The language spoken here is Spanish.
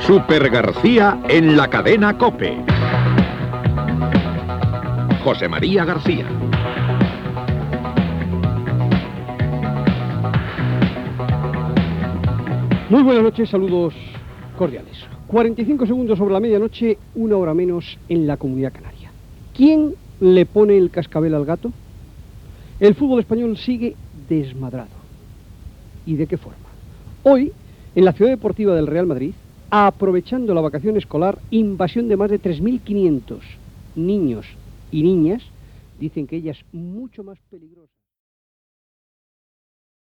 Super García en la cadena COPE. José María García. Muy buenas noches, saludos cordiales. 45 segundos sobre la medianoche, 1 hora menos en la Comunidad Canaria. ¿Quién le pone el cascabel al gato? El fútbol español sigue desmadrado. ¿Y de qué forma? Hoy, en la Ciudad Deportiva del Real Madrid, aprovechando la vacación escolar, invasión de más de 3.500 niños y niñas, dicen que ella es mucho más peligrosa.